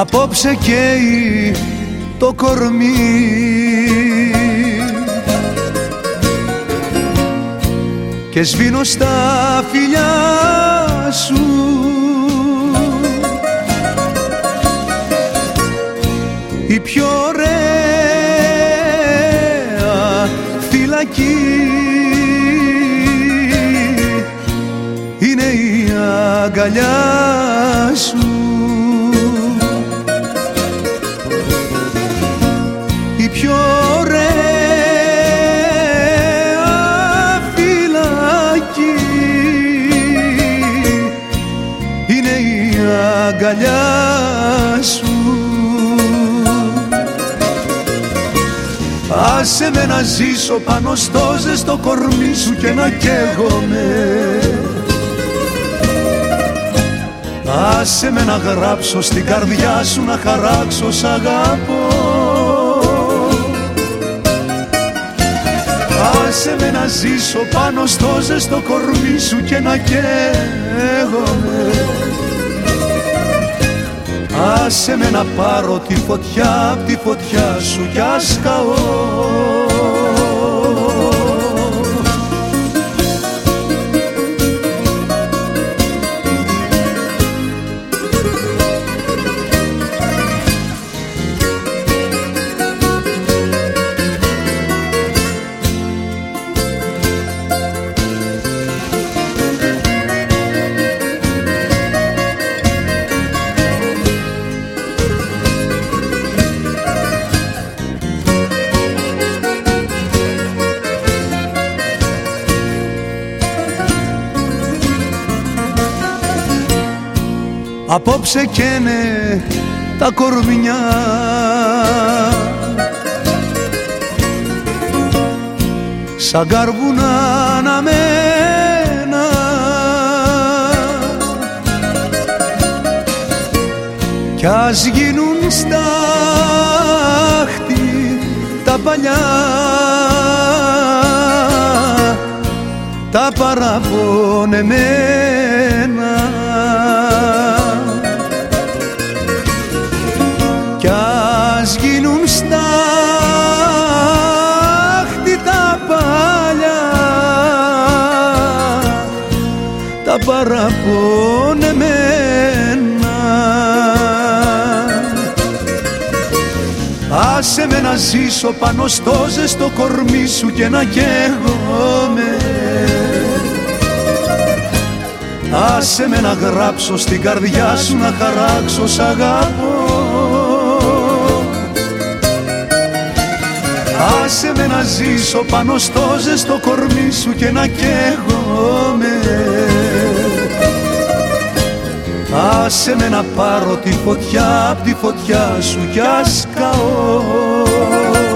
Απόψε καίει το κορμί και σβήνω στα φιλιά σου. Η πιο ωραία φυλακή είναι η αγκαλιά σου. Η πιο ωραία φυλακή είναι η αγκαλιά σου. Άσε με να ζήσω πάνω στο ζεστό κορμί σου και να καίγομαι. Άσε με να γράψω στην καρδιά σου, να χαράξω σ' αγαπώ. Άσε με να ζήσω πάνω στο ζεστό κορμί σου και να καίγομαι. Άσε με να πάρω τη φωτιά απ' τη φωτιά σου κι ας καώ. Απόψε καίνε τα κορμιά σαν καρβούνα αναμένα κι ας γίνουν στάχτη τα παλιά τα παραπονεμένα. Κι ας γίνουν στάχτη τα παλιά τα παραπονεμένα. Άσε με να ζήσω πάνω στο ζεστό κορμί σου και να καίγομαι. Άσε με να γράψω στην καρδιά σου, να χαράξω σ' αγαπώ. Άσε με να ζήσω πάνω στο ζεστό κορμί σου και να καίγομαι. Άσε με να πάρω τη φωτιά απ' τη φωτιά σου κι ας καώ.